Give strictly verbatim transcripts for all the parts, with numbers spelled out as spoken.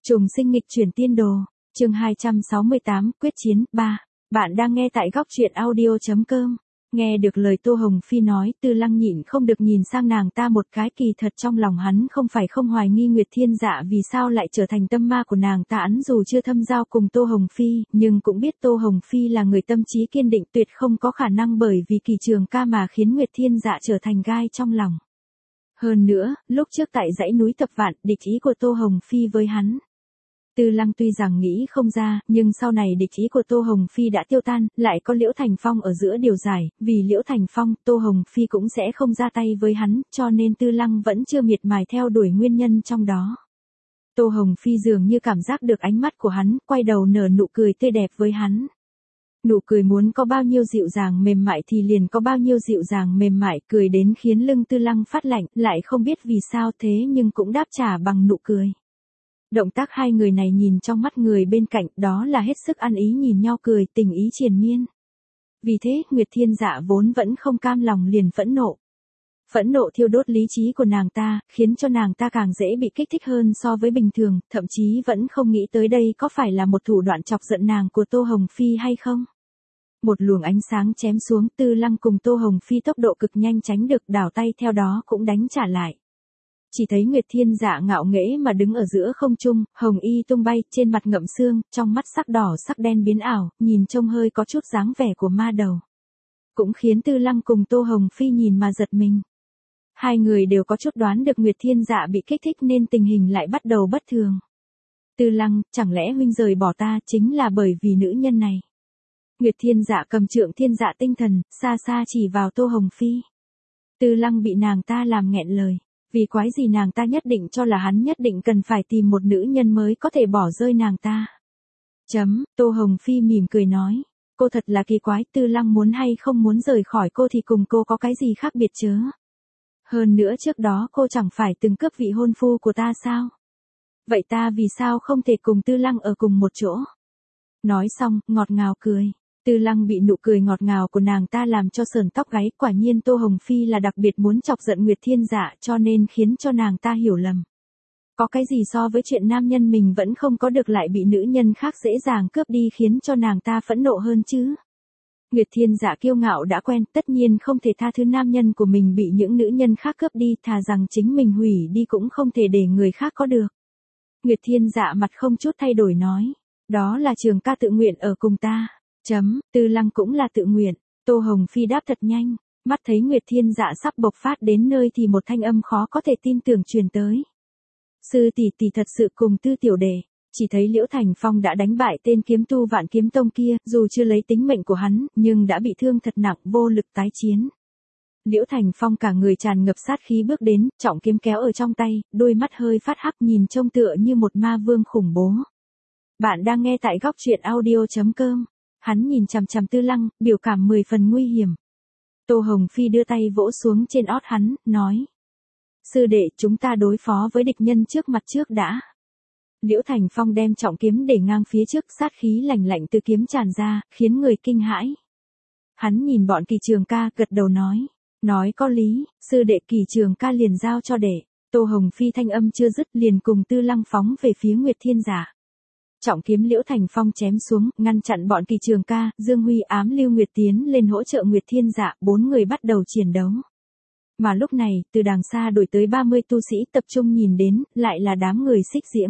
Trùng sinh nghịch chuyển tiên đồ, chương hai trăm sáu mươi tám, quyết chiến, ba. Bạn đang nghe tại góc truyện audio.com. Nghe được lời Tô Hồng Phi nói, Tư Lăng nhịn không được nhìn sang nàng ta một cái, kỳ thật trong lòng hắn không phải không hoài nghi Nguyệt Thiên Dạ vì sao lại trở thành tâm ma của nàng ta, hắn dù chưa thâm giao cùng Tô Hồng Phi, nhưng cũng biết Tô Hồng Phi là người tâm trí kiên định, tuyệt không có khả năng bởi vì Kỳ Trường Ca mà khiến Nguyệt Thiên Dạ trở thành gai trong lòng. Hơn nữa, lúc trước tại dãy núi Thập Vạn, địch ý của Tô Hồng Phi với hắn, Tư Lăng tuy rằng nghĩ không ra, nhưng sau này địch ý của Tô Hồng Phi đã tiêu tan, lại có Liễu Thành Phong ở giữa điều giải, vì Liễu Thành Phong, Tô Hồng Phi cũng sẽ không ra tay với hắn, cho nên Tư Lăng vẫn chưa miệt mài theo đuổi nguyên nhân trong đó. Tô Hồng Phi dường như cảm giác được ánh mắt của hắn, quay đầu nở nụ cười tươi đẹp với hắn. Nụ cười muốn có bao nhiêu dịu dàng mềm mại thì liền có bao nhiêu dịu dàng mềm mại, cười đến khiến lưng Tư Lăng phát lạnh, lại không biết vì sao thế nhưng cũng đáp trả bằng nụ cười. Động tác hai người này nhìn trong mắt người bên cạnh, đó là hết sức ăn ý, nhìn nhau cười, tình ý triền miên. Vì thế, Nguyệt Thiên Dạ vốn vẫn không cam lòng liền phẫn nộ. Phẫn nộ thiêu đốt lý trí của nàng ta, khiến cho nàng ta càng dễ bị kích thích hơn so với bình thường, thậm chí vẫn không nghĩ tới đây có phải là một thủ đoạn chọc giận nàng của Tô Hồng Phi hay không. Một luồng ánh sáng chém xuống, Tư Lăng cùng Tô Hồng Phi tốc độ cực nhanh tránh được, đảo tay theo đó cũng đánh trả lại. Chỉ thấy Nguyệt Thiên Dạ ngạo nghễ mà đứng ở giữa không trung, hồng y tung bay, trên mặt ngậm sương, trong mắt sắc đỏ sắc đen biến ảo, nhìn trông hơi có chút dáng vẻ của ma đầu. Cũng khiến Tư Lăng cùng Tô Hồng Phi nhìn mà giật mình. Hai người đều có chút đoán được Nguyệt Thiên Dạ bị kích thích nên tình hình lại bắt đầu bất thường. Tư Lăng, chẳng lẽ huynh rời bỏ ta chính là bởi vì nữ nhân này? Nguyệt Thiên Dạ cầm trượng thiên dạ tinh thần, xa xa chỉ vào Tô Hồng Phi. Tư Lăng bị nàng ta làm nghẹn lời. Vì quái gì nàng ta nhất định cho là hắn nhất định cần phải tìm một nữ nhân mới có thể bỏ rơi nàng ta. Chấm, Tô Hồng Phi mỉm cười nói. Cô thật là kỳ quái, Tư Lăng muốn hay không muốn rời khỏi cô thì cùng cô có cái gì khác biệt chứ? Hơn nữa trước đó cô chẳng phải từng cướp vị hôn phu của ta sao? Vậy ta vì sao không thể cùng Tư Lăng ở cùng một chỗ? Nói xong, ngọt ngào cười. Tư Lăng bị nụ cười ngọt ngào của nàng ta làm cho sờn tóc gáy, quả nhiên Tô Hồng Phi là đặc biệt muốn chọc giận Nguyệt Thiên Dạ cho nên khiến cho nàng ta hiểu lầm. Có cái gì so với chuyện nam nhân mình vẫn không có được lại bị nữ nhân khác dễ dàng cướp đi khiến cho nàng ta phẫn nộ hơn chứ? Nguyệt Thiên Dạ kiêu ngạo đã quen, tất nhiên không thể tha thứ nam nhân của mình bị những nữ nhân khác cướp đi, thà rằng chính mình hủy đi cũng không thể để người khác có được. Nguyệt Thiên Dạ mặt không chút thay đổi nói, đó là Trường Ca tự nguyện ở cùng ta. Chấm, Tư Lăng cũng là tự nguyện. Tô Hồng Phi đáp thật nhanh, mắt thấy Nguyệt Thiên Dạ sắp bộc phát đến nơi thì một thanh âm khó có thể tin tưởng truyền tới. Sư tỷ tỷ thật sự cùng Tư tiểu đệ. Chỉ thấy Liễu Thành Phong đã đánh bại tên kiếm tu Vạn Kiếm Tông kia, dù chưa lấy tính mệnh của hắn, nhưng đã bị thương thật nặng, vô lực tái chiến. Liễu Thành Phong cả người tràn ngập sát khí bước đến, trọng kiếm kéo ở trong tay, đôi mắt hơi phát hắc nhìn trông tựa như một ma vương khủng bố. Bạn đang nghe tại góc truyện audio.com. Hắn nhìn chằm chằm Tư Lăng, biểu cảm mười phần nguy hiểm. Tô Hồng Phi đưa tay vỗ xuống trên ót hắn, nói. Sư đệ, chúng ta đối phó với địch nhân trước mặt trước đã. Liễu Thành Phong đem trọng kiếm để ngang phía trước, sát khí lạnh lạnh từ kiếm tràn ra, khiến người kinh hãi. Hắn nhìn bọn Kỳ Trường Ca, gật đầu nói. Nói có lý, sư đệ. Kỳ Trường Ca liền giao cho đệ. Tô Hồng Phi thanh âm chưa dứt liền cùng Tư Lăng phóng về phía Nguyệt Thiên Dạ. Trọng kiếm Liễu Thành Phong chém xuống, ngăn chặn bọn Kỳ Trường Ca, Dương Huy ám Lưu Nguyệt tiến lên hỗ trợ Nguyệt Thiên Dạ, bốn người bắt đầu chiến đấu. Mà lúc này, từ đàng xa đổi tới ba mươi tu sĩ tập trung nhìn đến, lại là đám người Xích Diễm.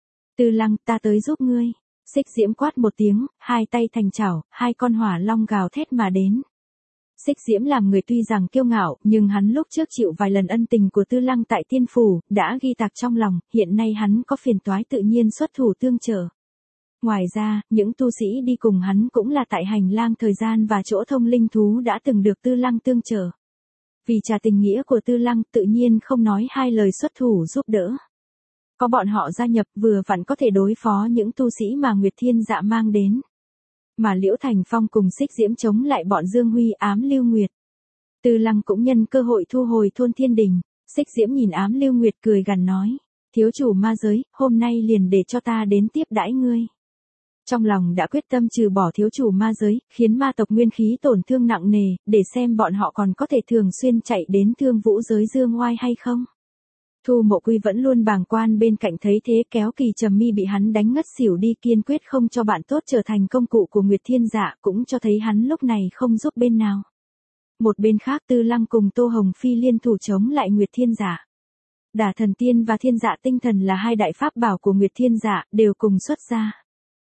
Tư Lăng, ta tới giúp ngươi. Xích Diễm quát một tiếng, hai tay thành chảo, hai con hỏa long gào thét mà đến. Xích Diễm làm người tuy rằng kiêu ngạo, nhưng hắn lúc trước chịu vài lần ân tình của Tư Lăng tại Tiên Phủ, đã ghi tạc trong lòng, hiện nay hắn có phiền toái tự nhiên xuất thủ tương trợ. Ngoài ra, những tu sĩ đi cùng hắn cũng là tại hành lang thời gian và chỗ thông linh thú đã từng được Tư Lăng tương trợ. Vì trả tình nghĩa của Tư Lăng, tự nhiên không nói hai lời xuất thủ giúp đỡ. Có bọn họ gia nhập vừa vặn có thể đối phó những tu sĩ mà Nguyệt Thiên Dạ mang đến. Mà Liễu Thành Phong cùng Xích Diễm chống lại bọn Dương Huy ám Lưu Nguyệt. Tư Lăng cũng nhân cơ hội thu hồi thôn Thiên Đình. Xích Diễm nhìn ám Lưu Nguyệt cười gằn nói. Thiếu chủ ma giới, hôm nay liền để cho ta đến tiếp đãi ngươi. Trong lòng đã quyết tâm trừ bỏ thiếu chủ ma giới, khiến ma tộc nguyên khí tổn thương nặng nề, để xem bọn họ còn có thể thường xuyên chạy đến Thương Vũ giới dương oai hay không. Thu Mộ Quy vẫn luôn bàng quan bên cạnh thấy thế kéo Kỳ Trầm Mi bị hắn đánh ngất xỉu đi, kiên quyết không cho bạn tốt trở thành công cụ của Nguyệt Thiên Dạ, cũng cho thấy hắn lúc này không giúp bên nào. Một bên khác Tư Lăng cùng Tô Hồng Phi liên thủ chống lại Nguyệt Thiên Dạ. Đả Thần Tiên và Thiên Dạ Tinh Thần là hai đại pháp bảo của Nguyệt Thiên Dạ, đều cùng xuất ra.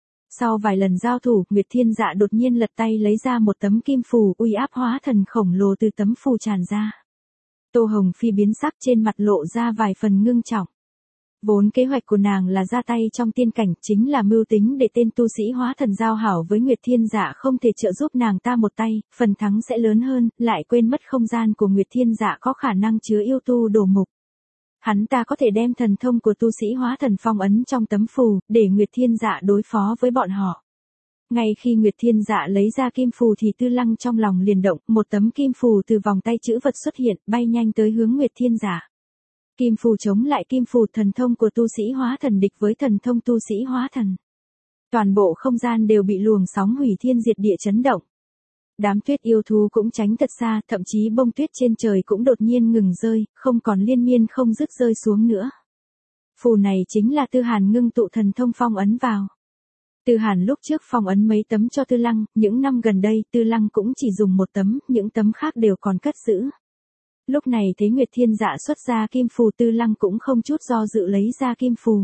Sau vài lần giao thủ, Nguyệt Thiên Dạ đột nhiên lật tay lấy ra một tấm kim phù, uy áp hóa thần khổng lồ từ tấm phù tràn ra. Tô Hồng Phi biến sắc, trên mặt lộ ra vài phần ngưng trọng. Vốn kế hoạch của nàng là ra tay trong tiên cảnh, chính là mưu tính để tên tu sĩ hóa thần giao hảo với Nguyệt Thiên Dạ không thể trợ giúp nàng ta một tay, phần thắng sẽ lớn hơn, lại quên mất không gian của Nguyệt Thiên Dạ có khả năng chứa yêu tu đồ mục. Hắn ta có thể đem thần thông của tu sĩ hóa thần phong ấn trong tấm phù, để Nguyệt Thiên Dạ đối phó với bọn họ. Ngay khi Nguyệt Thiên Dạ lấy ra kim phù thì Tư Lăng trong lòng liền động, một tấm kim phù từ vòng tay chữ vật xuất hiện, bay nhanh tới hướng Nguyệt Thiên Dạ. Kim phù chống lại kim phù, thần thông của tu sĩ hóa thần địch với thần thông tu sĩ hóa thần. Toàn bộ không gian đều bị luồng sóng hủy thiên diệt địa chấn động. Đám tuyết yêu thú cũng tránh thật xa, thậm chí bông tuyết trên trời cũng đột nhiên ngừng rơi, không còn liên miên không dứt rơi xuống nữa. Phù này chính là Tư Hàn ngưng tụ thần thông phong ấn vào. Tư Hàn lúc trước phong ấn mấy tấm cho Tư Lăng, những năm gần đây Tư Lăng cũng chỉ dùng một tấm, những tấm khác đều còn cất giữ. Lúc này thấy Nguyệt Thiên Dạ xuất ra kim phù, Tư Lăng cũng không chút do dự lấy ra kim phù.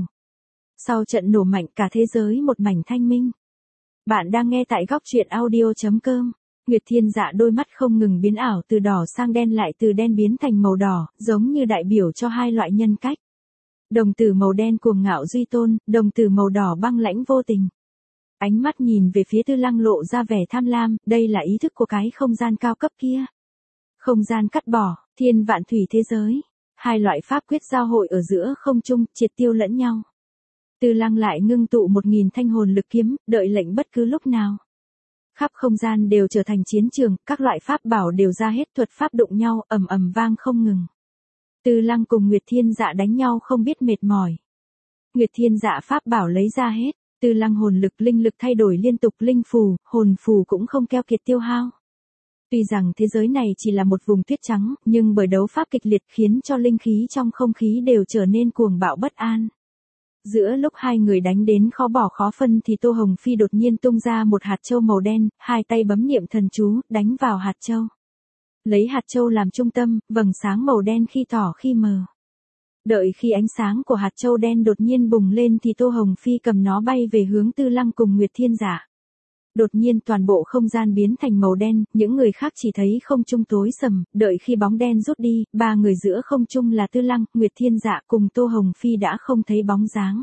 Sau trận nổ mạnh, cả thế giới một mảnh thanh minh. Bạn đang nghe tại góc truyện audio chấm com. Nguyệt Thiên Dạ đôi mắt không ngừng biến ảo, từ đỏ sang đen lại từ đen biến thành màu đỏ, giống như đại biểu cho hai loại nhân cách. Đồng tử màu đen cuồng ngạo duy tôn, đồng tử màu đỏ băng lãnh vô tình. Ánh mắt nhìn về phía Tư Lăng lộ ra vẻ tham lam, đây là ý thức của cái không gian cao cấp kia. Không gian cắt bỏ, thiên vạn thủy thế giới. Hai loại pháp quyết giao hội ở giữa không trung, triệt tiêu lẫn nhau. Tư Lăng lại ngưng tụ một nghìn thanh hồn lực kiếm, đợi lệnh bất cứ lúc nào. Khắp không gian đều trở thành chiến trường, các loại pháp bảo đều ra hết, thuật pháp đụng nhau, ầm ầm vang không ngừng. Tư Lăng cùng Nguyệt Thiên Dạ đánh nhau không biết mệt mỏi. Nguyệt Thiên Dạ pháp bảo lấy ra hết, Tư Lăng hồn lực linh lực thay đổi liên tục, linh phù, hồn phù cũng không keo kiệt tiêu hao. Tuy rằng thế giới này chỉ là một vùng tuyết trắng, nhưng bởi đấu pháp kịch liệt khiến cho linh khí trong không khí đều trở nên cuồng bạo bất an. Giữa lúc hai người đánh đến khó bỏ khó phân thì Tô Hồng Phi đột nhiên tung ra một hạt châu màu đen, hai tay bấm niệm thần chú, đánh vào hạt châu. Lấy hạt châu làm trung tâm, vầng sáng màu đen khi tỏ khi mờ. Đợi khi ánh sáng của hạt châu đen đột nhiên bùng lên thì Tô Hồng Phi cầm nó bay về hướng Tư Lăng cùng Nguyệt Thiên Dạ. Đột nhiên toàn bộ không gian biến thành màu đen, những người khác chỉ thấy không trung tối sầm, đợi khi bóng đen rút đi, ba người giữa không trung là Tư Lăng, Nguyệt Thiên Dạ cùng Tô Hồng Phi đã không thấy bóng dáng.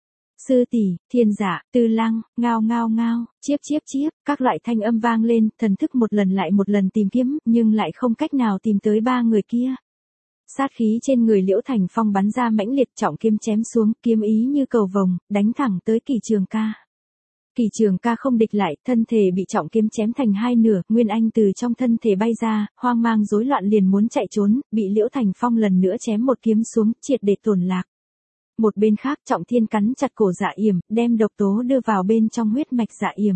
Sư tỷ, Thiên Dạ, Tư Lăng, ngao ngao ngao, chiếp chiếp chiếp, các loại thanh âm vang lên, thần thức một lần lại một lần tìm kiếm, nhưng lại không cách nào tìm tới ba người kia. Sát khí trên người Liễu Thành Phong bắn ra mãnh liệt, trọng kiếm chém xuống, kiếm ý như cầu vồng, đánh thẳng tới Kỳ Trường Ca. Kỳ Trường Ca không địch lại, thân thể bị trọng kiếm chém thành hai nửa, Nguyên Anh từ trong thân thể bay ra, hoang mang rối loạn liền muốn chạy trốn, bị Liễu Thành Phong lần nữa chém một kiếm xuống, triệt để tổn lạc. Một bên khác, Trọng Thiên cắn chặt cổ Dạ Yểm, đem độc tố đưa vào bên trong huyết mạch Dạ Yểm.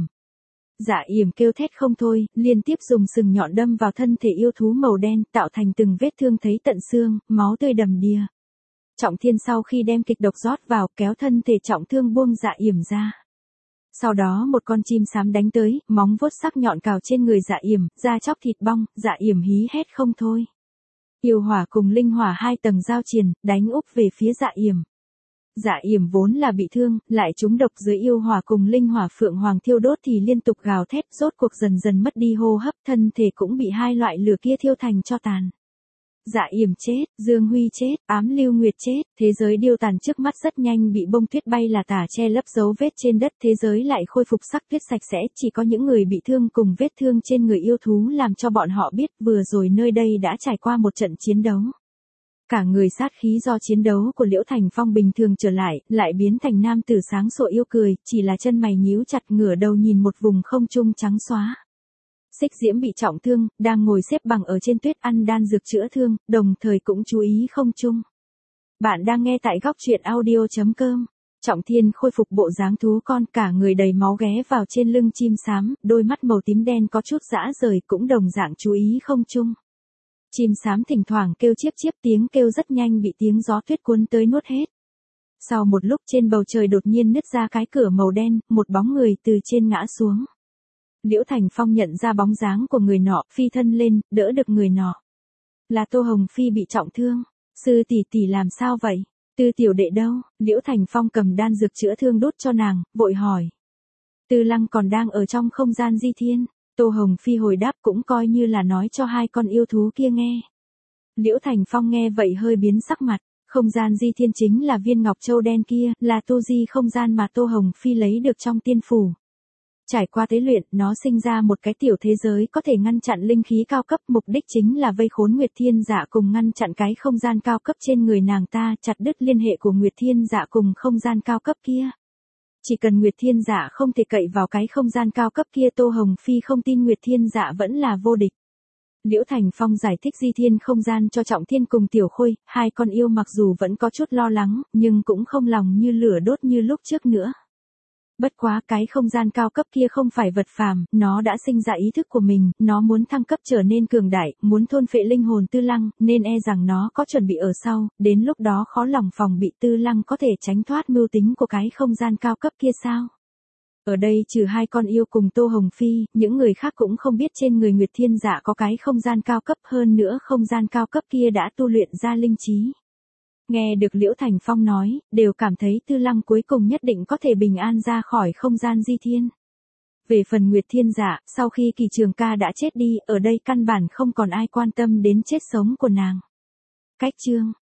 Dạ Yểm kêu thét không thôi, liên tiếp dùng sừng nhọn đâm vào thân thể yêu thú màu đen, tạo thành từng vết thương thấy tận xương, máu tươi đầm đìa. Trọng Thiên sau khi đem kịch độc rót vào, kéo thân thể trọng thương buông Dạ Yểm ra. Sau đó một con chim xám đánh tới, móng vuốt sắc nhọn cào trên người Dạ Yểm, da chóc thịt bong, Dạ Yểm hí hét không thôi. Yêu hỏa cùng linh hỏa hai tầng giao triền, đánh úp về phía Dạ Yểm. Dạ Yểm vốn là bị thương, lại trúng độc dưới yêu hỏa cùng linh hỏa phượng hoàng thiêu đốt thì liên tục gào thét, rốt cuộc dần dần mất đi hô hấp, thân thể cũng bị hai loại lửa kia thiêu thành tro tàn. Dạ Yểm chết, Dương Huy chết, Ám Lưu Nguyệt chết, thế giới điêu tàn trước mắt rất nhanh bị bông tuyết bay là tả che lấp dấu vết trên đất, thế giới lại khôi phục sắc tuyết sạch sẽ, chỉ có những người bị thương cùng vết thương trên người yêu thú làm cho bọn họ biết vừa rồi nơi đây đã trải qua một trận chiến đấu. Cả người sát khí do chiến đấu của Liễu Thành Phong bình thường trở lại, lại biến thành nam tử sáng sủa yêu cười, chỉ là chân mày nhíu chặt, ngửa đầu nhìn một vùng không trung trắng xóa. Xích Diễm bị trọng thương, đang ngồi xếp bằng ở trên tuyết ăn đan dược chữa thương, đồng thời cũng chú ý không trung. Bạn đang nghe tại góc truyện audio chấm com. Trọng Thiên khôi phục bộ dáng thú con, cả người đầy máu ghé vào trên lưng chim xám, đôi mắt màu tím đen có chút dã rời, cũng đồng dạng chú ý không trung. Chim sám thỉnh thoảng kêu chiếp chiếp, tiếng kêu rất nhanh bị tiếng gió tuyết cuốn tới nuốt hết. Sau một lúc trên bầu trời đột nhiên nứt ra cái cửa màu đen, một bóng người từ trên ngã xuống. Liễu Thành Phong nhận ra bóng dáng của người nọ, phi thân lên, đỡ được người nọ. Là Tô Hồng Phi bị trọng thương. Sư tỷ tỷ làm sao vậy? Tư tiểu đệ đâu? Liễu Thành Phong cầm đan dược chữa thương đút cho nàng, vội hỏi. Tư Lăng còn đang ở trong không gian di thiên. Tô Hồng Phi hồi đáp cũng coi như là nói cho hai con yêu thú kia nghe. Liễu Thành Phong nghe vậy hơi biến sắc mặt. Không gian di thiên chính là viên ngọc châu đen kia, là tu di không gian mà Tô Hồng Phi lấy được trong tiên phủ. Trải qua tế luyện, nó sinh ra một cái tiểu thế giới có thể ngăn chặn linh khí cao cấp, mục đích chính là vây khốn Nguyệt Thiên Dạ cùng ngăn chặn cái không gian cao cấp trên người nàng ta, chặt đứt liên hệ của Nguyệt Thiên Dạ cùng không gian cao cấp kia. Chỉ cần Nguyệt Thiên Dạ không thể cậy vào cái không gian cao cấp kia, Tô Hồng Phi không tin Nguyệt Thiên Dạ vẫn là vô địch. Liễu Thành Phong giải thích di thiên không gian cho Trọng Thiên cùng Tiểu Khôi, hai con yêu mặc dù vẫn có chút lo lắng, nhưng cũng không lòng như lửa đốt như lúc trước nữa. Bất quá cái không gian cao cấp kia không phải vật phàm, nó đã sinh ra ý thức của mình, nó muốn thăng cấp trở nên cường đại, muốn thôn phệ linh hồn Tư Lăng, nên e rằng nó có chuẩn bị ở sau, đến lúc đó khó lòng phòng bị Tư Lăng có thể tránh thoát mưu tính của cái không gian cao cấp kia sao. Ở đây trừ hai con yêu cùng Tô Hồng Phi, những người khác cũng không biết trên người Nguyệt Thiên Dạ có cái không gian cao cấp, hơn nữa không gian cao cấp kia đã tu luyện ra linh trí. Nghe được Liễu Thành Phong nói, đều cảm thấy Tư Lăng cuối cùng nhất định có thể bình an ra khỏi không gian di thiên. Về phần Nguyệt Thiên Dạ, sau khi Kỳ Trường Ca đã chết đi, ở đây căn bản không còn ai quan tâm đến chết sống của nàng. Cách chương